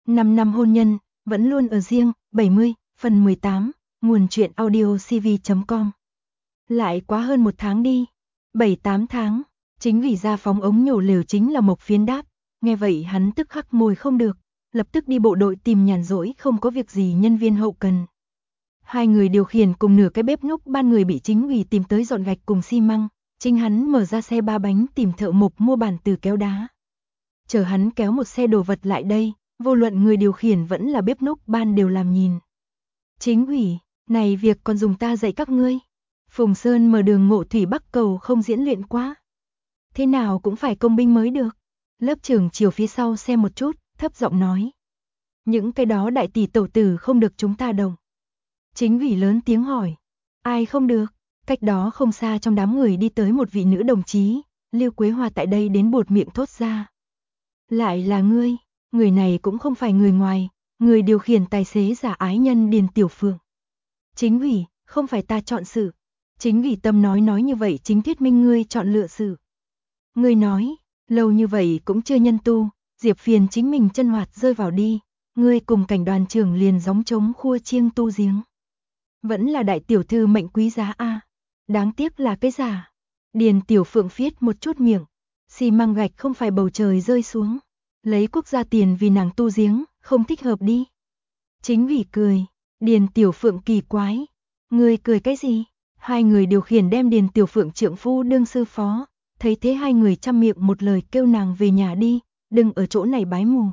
5 năm hôn nhân, vẫn luôn ở riêng, 70, phần 18, nguồn truyện audio cv.com. Lại quá hơn 1 tháng đi, 7-8 tháng, chính vì ra phóng ống nhổ lều chính là Mộc Phiến đáp, nghe vậy hắn tức khắc môi không được, lập tức đi bộ đội tìm nhàn rỗi không có việc gì nhân viên hậu cần. Hai người điều khiển cùng nửa cái bếp núc ban người bị chính ủy tìm tới dọn gạch cùng xi măng, chính hắn mở ra xe 3 bánh tìm thợ mộc mua bản từ kéo đá. Chờ hắn kéo một xe đồ vật lại đây, vô luận người điều khiển vẫn là bếp núc ban đều làm nhìn. Chính ủy, này việc còn dùng ta dạy các ngươi. Phùng Sơn mở đường Ngộ Thủy Bắc cầu không diễn luyện quá. Thế nào cũng phải công binh mới được. Lớp trưởng chiều phía sau xem một chút, thấp giọng nói. Những cái đó đại tỷ tẩu tử không được chúng ta đồng. Chính ủy lớn tiếng hỏi. Ai không được? Cách đó không xa trong đám người đi tới một vị nữ đồng chí, Lưu Quế Hoa tại đây đến buột miệng thốt ra. Lại là ngươi, người này cũng không phải người ngoài, người điều khiển tài xế giả ái nhân Điền Tiểu Phượng. Chính ủy, không phải ta chọn sự. Chính ủy tâm nói như vậy chính thuyết minh ngươi chọn lựa sự. Ngươi nói, lâu như vậy cũng chưa nhân tu, Diệp Phiền chính mình chân hoạt rơi vào đi, ngươi cùng cảnh đoàn trưởng liền gióng trống khua chiêng tu giếng. Vẫn là đại tiểu thư mệnh quý giá a, đáng tiếc là cái giả. Điền Tiểu Phượng phiết một chút miệng, xi măng gạch không phải bầu trời rơi xuống, lấy quốc gia tiền vì nàng tu giếng, không thích hợp đi. Chính vì cười, Điền Tiểu Phượng kỳ quái, ngươi cười cái gì? Hai người điều khiển đem Điền Tiểu Phượng trượng phu đương sư phó, thấy thế hai người chăm miệng một lời kêu nàng về nhà đi, đừng ở chỗ này bái mù.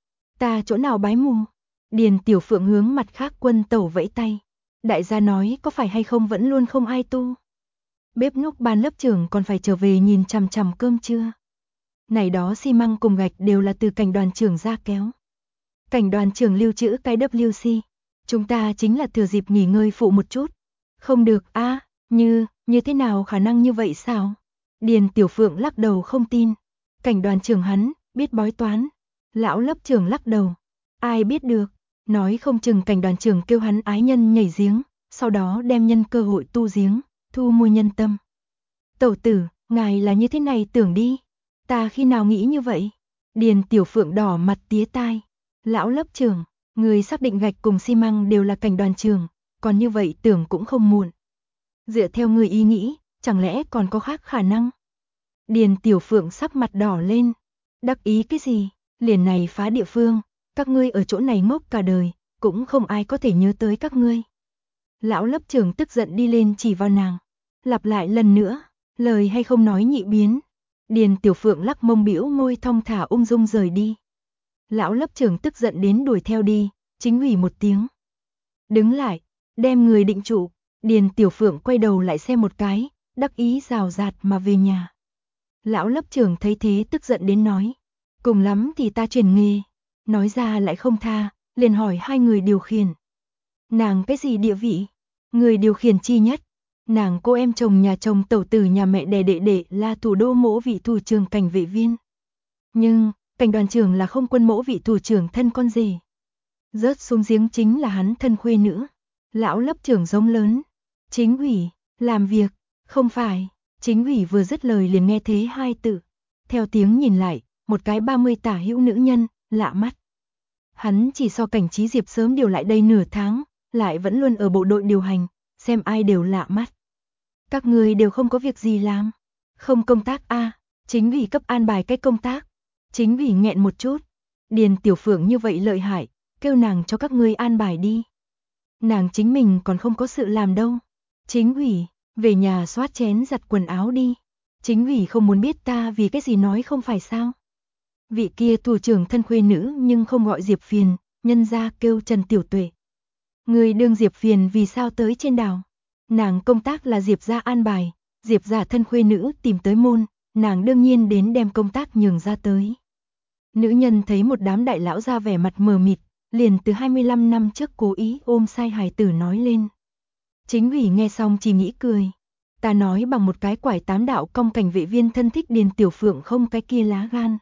Ta chỗ nào bái mù? Điền Tiểu Phượng hướng mặt khác quân tẩu vẫy tay. Đại gia nói có phải hay không vẫn luôn không ai tu. Bếp núc ban lớp trưởng còn phải trở về nhìn chằm chằm cơm trưa. Này đó xi măng cùng gạch đều là từ cảnh đoàn trưởng ra kéo. Cảnh đoàn trưởng lưu trữ cái WC. Chúng ta chính là thừa dịp nghỉ ngơi phụ một chút. Không được a, như thế nào khả năng như vậy sao? Điền Tiểu Phượng lắc đầu không tin. Cảnh đoàn trưởng hắn, biết bói toán. Lão lớp trưởng lắc đầu. Ai biết được, nói không chừng cảnh đoàn trưởng kêu hắn ái nhân nhảy giếng, sau đó đem nhân cơ hội tu giếng, thu mua nhân tâm. Tẩu tử, ngài là như thế này tưởng đi. Ta khi nào nghĩ như vậy? Điền Tiểu Phượng đỏ mặt tía tai. Lão lớp trưởng, người xác định gạch cùng xi măng đều là cảnh đoàn trưởng, còn như vậy tưởng cũng không muộn. Dựa theo người ý nghĩ, chẳng lẽ còn có khác khả năng? Điền Tiểu Phượng sắc mặt đỏ lên. Đắc ý cái gì? Liền này phá địa phương, các ngươi ở chỗ này ngốc cả đời, cũng không ai có thể nhớ tới các ngươi. Lão lớp trưởng tức giận đi lên chỉ vào nàng. Lặp lại lần nữa, lời hay không nói nhị biến. Điền Tiểu Phượng lắc mông bĩu môi thong thả ung dung rời đi. Lão lớp trưởng tức giận đến đuổi theo đi, chính ủy một tiếng. Đứng lại, đem người định trụ. Điền Tiểu Phượng quay đầu lại xem một cái, đắc ý rào rạt mà về nhà. Lão lớp trưởng thấy thế tức giận đến nói. Cùng lắm thì ta chuyển nghề. Nói ra lại không tha, liền hỏi hai người điều khiển. Nàng cái gì địa vị? Người điều khiển chi nhất. Nàng cô em chồng nhà chồng tẩu tử nhà mẹ đẻ đệ đệ là thủ đô mỗ vị thủ trưởng cảnh vệ viên. Nhưng, cảnh đoàn trưởng là không quân mỗ vị thủ trưởng thân con rể. Rớt xuống giếng chính là hắn thân khuê nữ. Lão lớp trưởng giống lớn. Chính ủy, làm việc, không phải. Chính ủy vừa dứt lời liền nghe thế hai tự. Theo tiếng nhìn lại, một cái 30 tả hữu nữ nhân, lạ mắt. Hắn chỉ so cảnh trí Diệp sớm điều lại đây nửa tháng, lại vẫn luôn ở bộ đội điều hành, xem ai đều lạ mắt. Các người đều không có việc gì làm. Không công tác a, chính ủy cấp an bài cái công tác. Chính ủy nghẹn một chút. Điền Tiểu Phượng như vậy lợi hại, kêu nàng cho các ngươi an bài đi. Nàng chính mình còn không có sự làm đâu. Chính ủy, về nhà xoát chén giặt quần áo đi. Chính ủy không muốn biết ta vì cái gì nói không phải sao. Vị kia thủ trưởng thân khuê nữ nhưng không gọi Diệp Phiền, nhân ra kêu Trần Tiểu Tuệ. Người đương Diệp Phiền vì sao tới trên đảo. Nàng công tác là Diệp gia an bài, Diệp gia thân khuê nữ tìm tới môn, nàng đương nhiên đến đem công tác nhường ra tới. Nữ nhân thấy một đám đại lão ra vẻ mặt mờ mịt, liền từ 25 năm trước cố ý ôm sai hài tử nói lên. Chính ủy nghe xong chỉ nghĩ cười. Ta nói bằng một cái quải tám đạo công cảnh vệ viên thân thích Điền Tiểu Phượng không cái kia lá gan.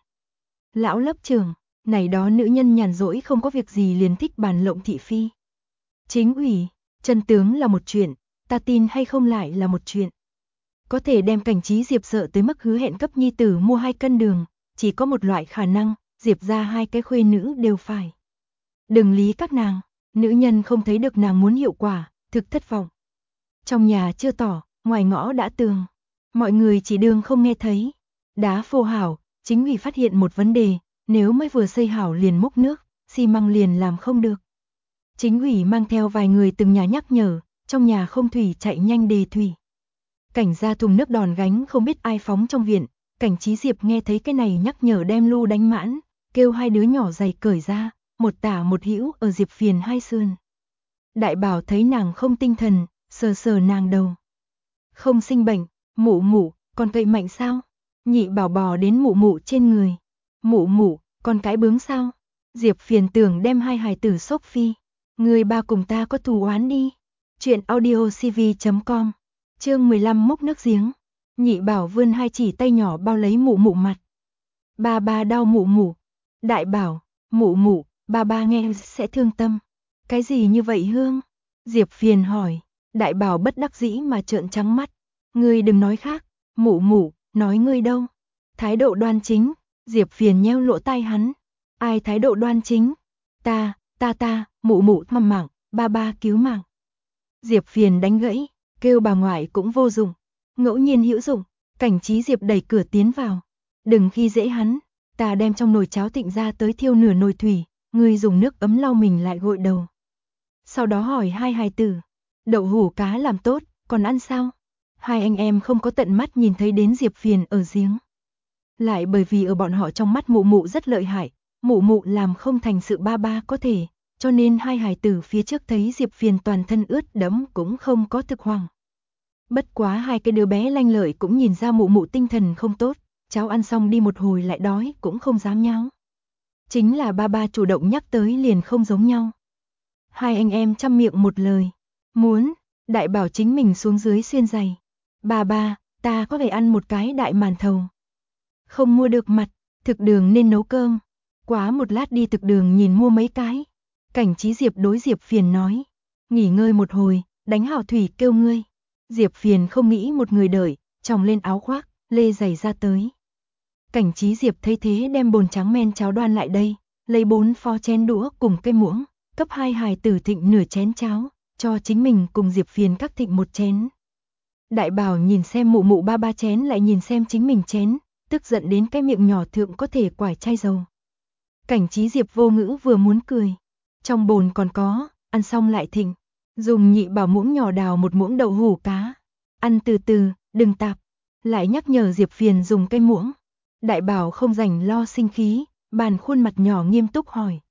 Lão lớp trưởng, này đó nữ nhân nhàn rỗi không có việc gì liền thích bàn lộng thị phi. Chính ủy, chân tướng là một chuyện, ta tin hay không lại là một chuyện. Có thể đem cảnh trí Diệp sợ tới mức hứa hẹn cấp nhi tử mua 2 cân đường, chỉ có một loại khả năng, Diệp ra 2 cái khuê nữ đều phải. Đừng lý các nàng. Nữ nhân không thấy được nàng muốn hiệu quả, thực thất vọng. Trong nhà chưa tỏ, ngoài ngõ đã tường. Mọi người chỉ đương không nghe thấy. Đá phô hảo, chính vì phát hiện một vấn đề, nếu mới vừa xây hảo liền múc nước, xi măng liền làm không được. Chính ủy mang theo vài người từng nhà nhắc nhở, trong nhà không thủy chạy nhanh đề thủy. Cảnh ra thùng nước đòn gánh không biết ai phóng trong viện, Cảnh Trí Diệp nghe thấy cái này nhắc nhở đem lu đánh mãn, kêu hai đứa nhỏ giày cởi ra, một tả một hữu ở Diệp Phiền hai sườn. Đại Bảo thấy nàng không tinh thần, sờ sờ nàng đầu. Không sinh bệnh, mụ mụ, còn cậy mạnh sao? Nhị Bảo bò đến mụ mụ trên người. Mụ mụ, còn cái bướng sao? Diệp Phiền tưởng đem hai hài tử sốc phi. Người ba cùng ta có thù oán đi. Chuyện audiocv.com. Chương 15 múc nước giếng. Nhị Bảo vươn hai chỉ tay nhỏ bao lấy mụ mụ mặt. Ba ba đau mụ mụ. Đại Bảo, mụ mụ, ba nghe sẽ thương tâm. Cái gì như vậy Hương? Diệp Phiền hỏi. Đại Bảo bất đắc dĩ mà trợn trắng mắt. Ngươi đừng nói khác, mụ mụ, nói ngươi đâu. Thái độ đoan chính. Diệp Phiền nheo lỗ tai hắn. Ai thái độ đoan chính? Ta, mụ mụ mầm mạng, ba cứu mạng. Diệp Phiền đánh gãy, kêu bà ngoại cũng vô dụng. Ngẫu nhiên hữu dụng, Cảnh Trí Diệp đẩy cửa tiến vào. Đừng khi dễ hắn, ta đem trong nồi cháo thịnh ra tới thiêu nửa nồi thủy, ngươi dùng nước ấm lau mình lại gội đầu. Sau đó hỏi hai hài tử, đậu hủ cá làm tốt, còn ăn sao? Hai anh em không có tận mắt nhìn thấy đến Diệp Phiền ở giếng. Lại bởi vì ở bọn họ trong mắt mụ mụ rất lợi hại, mụ mụ làm không thành sự ba có thể, cho nên hai hài tử phía trước thấy Diệp Phiền toàn thân ướt đẫm cũng không có thực hoàng. Bất quá hai cái đứa bé lanh lợi cũng nhìn ra mụ mụ tinh thần không tốt, cháu ăn xong đi một hồi lại đói cũng không dám nháo. Chính là ba chủ động nhắc tới liền không giống nhau. Hai anh em chăm miệng một lời, muốn, Đại Bảo chính mình xuống dưới xuyên giày. Ba, ta có thể ăn một cái đại màn thầu. Không mua được mặt, thực đường nên nấu cơm. Quá một lát đi thực đường nhìn mua mấy cái. Cảnh Trí Diệp đối Diệp Phiền nói, nghỉ ngơi một hồi, đánh hảo thủy kêu ngươi. Diệp Phiền không nghĩ một người đợi, tròng lên áo khoác, lê giày ra tới. Cảnh Trí Diệp thấy thế đem bồn trắng men cháo đoan lại đây, lấy 4 pho chén đũa cùng cây muỗng, cấp hai hài tử thịnh nửa chén cháo, cho chính mình cùng Diệp Phiền các thịnh một chén. Đại Bảo nhìn xem mụ mụ ba chén lại nhìn xem chính mình chén, tức giận đến cái miệng nhỏ thượng có thể quải chai dầu. Cảnh Trí Diệp vô ngữ vừa muốn cười. Trong bồn còn có, ăn xong lại thịnh. Dùng Nhị Bảo muỗng nhỏ đào một muỗng đậu hủ cá. Ăn từ từ, đừng tạp. Lại nhắc nhở Diệp Phiền dùng cây muỗng. Đại Bảo không rảnh lo sinh khí, bàn khuôn mặt nhỏ nghiêm túc hỏi.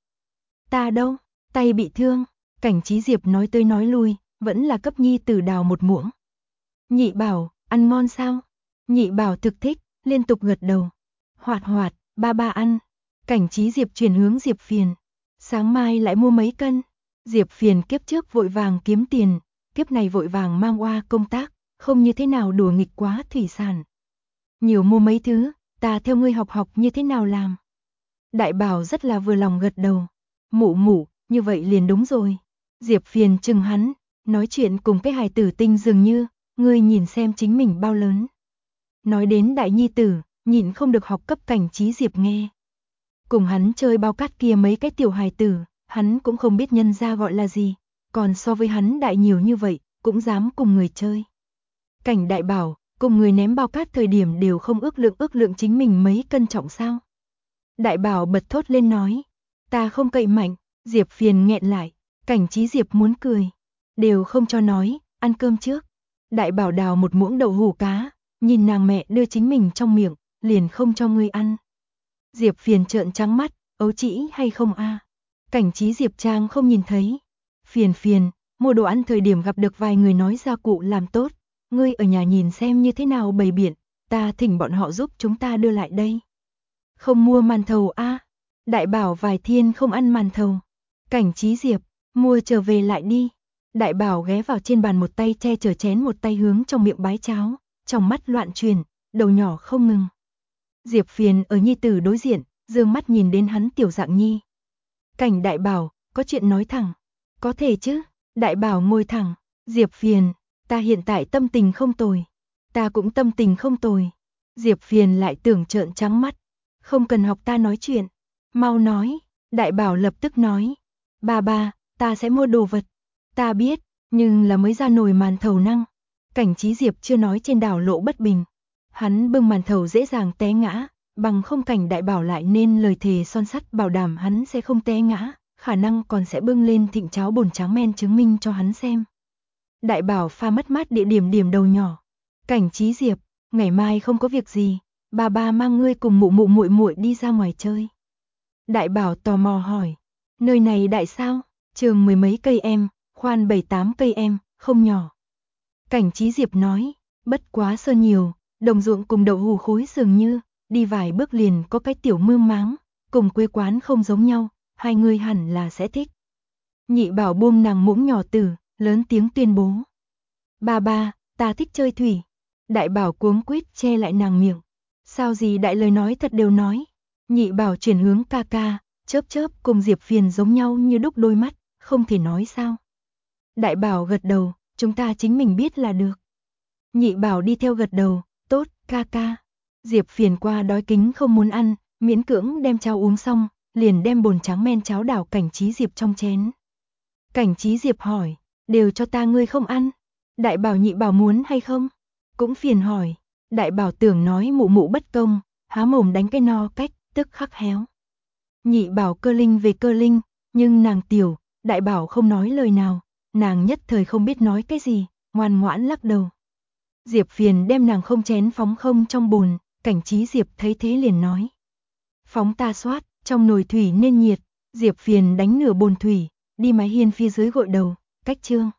Ta đâu, tay bị thương. Cảnh Trí Diệp nói tới nói lui, vẫn là cấp Nhi tử đào một muỗng. Nhị Bảo, ăn ngon sao? Nhị Bảo thực thích, liên tục gật đầu. Hoạt hoạt, ba ăn. Cảnh Trí Diệp chuyển hướng Diệp Phiền. Sáng mai lại mua mấy cân. Diệp Phiền kiếp trước vội vàng kiếm tiền, kiếp này vội vàng mang oa công tác, không như thế nào đùa nghịch quá thủy sản. Nhiều mua mấy thứ, ta theo ngươi học như thế nào làm. Đại Bảo rất là vừa lòng gật đầu. Mụ, như vậy liền đúng rồi. Diệp Phiền chừng hắn, nói chuyện cùng cái hài tử tinh dường như, ngươi nhìn xem chính mình bao lớn. Nói đến đại nhi tử, nhịn không được học cấp Cảnh Trí Diệp nghe. Cùng hắn chơi bao cát kia mấy cái tiểu hài tử, hắn cũng không biết nhân gia gọi là gì, còn so với hắn đại nhiều như vậy, cũng dám cùng người chơi. Cảnh Đại Bảo, cùng người ném bao cát thời điểm đều không ước lượng chính mình mấy cân trọng sao. Đại Bảo bật thốt lên nói, ta không cậy mạnh. Diệp Phiền nghẹn lại, Cảnh Trí Diệp muốn cười, đều không cho nói, ăn cơm trước. Đại Bảo đào một muỗng đậu hủ cá, nhìn nàng mẹ đưa chính mình trong miệng, liền không cho ngươi ăn. Diệp Phiền trợn trắng mắt, ấu trĩ hay không a? Cảnh Trí Diệp trang không nhìn thấy. Phiền, mua đồ ăn thời điểm gặp được vài người nói gia cụ làm tốt, ngươi ở nhà nhìn xem như thế nào bày biện, ta thỉnh bọn họ giúp chúng ta đưa lại đây. Không mua màn thầu a? Đại Bảo vài thiên không ăn màn thầu. Cảnh Trí Diệp, mua trở về lại đi. Đại Bảo ghé vào trên bàn một tay che chở chén một tay hướng trong miệng bái cháo, trong mắt loạn chuyển, đầu nhỏ không ngừng. Diệp Phiền ở nhi tử đối diện, dương mắt nhìn đến hắn tiểu dạng nhi. Cảnh Đại Bảo, có chuyện nói thẳng. Có thể chứ, Đại Bảo ngồi thẳng. Diệp Phiền, ta hiện tại tâm tình không tồi. Ta cũng tâm tình không tồi. Diệp Phiền lại tưởng trợn trắng mắt. Không cần học ta nói chuyện. Mau nói, Đại Bảo lập tức nói. Ba, ta sẽ mua đồ vật. Ta biết, nhưng là mới ra nồi màn thầu năng. Cảnh Trí Diệp chưa nói trên đảo lộ bất bình. Hắn bưng màn thầu dễ dàng té ngã, bằng không Cảnh Đại Bảo lại nên lời thề son sắt bảo đảm hắn sẽ không té ngã, khả năng còn sẽ bưng lên thịnh cháo bồn tráng men chứng minh cho hắn xem. Đại Bảo pha mất mát địa điểm đầu nhỏ. Cảnh Trí Diệp, ngày mai không có việc gì, ba mang ngươi cùng mụ muội muội đi ra ngoài chơi. Đại Bảo tò mò hỏi, nơi này đại sao? Trường 10 mấy cây em, khoan 7-8 cây em, không nhỏ. Cảnh Trí Diệp nói, bất quá sơn nhiều, đồng ruộng cùng đậu hù khối dường như, đi vài bước liền có cái tiểu mương máng, cùng quê quán không giống nhau, hai người hẳn là sẽ thích. Nhị Bảo buông nàng muỗng nhỏ tử, lớn tiếng tuyên bố. Ba, ta thích chơi thủy. Đại Bảo cuống quýt che lại nàng miệng. Sao gì đại lời nói thật đều nói. Nhị Bảo chuyển hướng ca, chớp cùng Diệp Phiền giống nhau như đúc đôi mắt, không thể nói sao. Đại Bảo gật đầu, chúng ta chính mình biết là được. Nhị Bảo đi theo gật đầu, tốt, ca. Diệp Phiền qua đói kính không muốn ăn, miễn cưỡng đem cháo uống xong, liền đem bồn tráng men cháo đảo Cảnh Trí Diệp trong chén. Cảnh Trí Diệp hỏi, đều cho ta ngươi không ăn. Đại Bảo Nhị Bảo muốn hay không? Cũng phiền hỏi. Đại Bảo tưởng nói mụ bất công, há mồm đánh cái no cách, tức khắc héo. Nhị Bảo cơ linh về cơ linh, nhưng nàng tiểu, Đại Bảo không nói lời nào, nàng nhất thời không biết nói cái gì, ngoan ngoãn lắc đầu. Diệp Phiền đem nàng không chén phóng không trong bồn, Cảnh Trí Diệp thấy thế liền nói. Phóng ta xoát, trong nồi thủy nên nhiệt, Diệp Phiền đánh nửa bồn thủy, đi mái hiên phía dưới gội đầu, cách chương.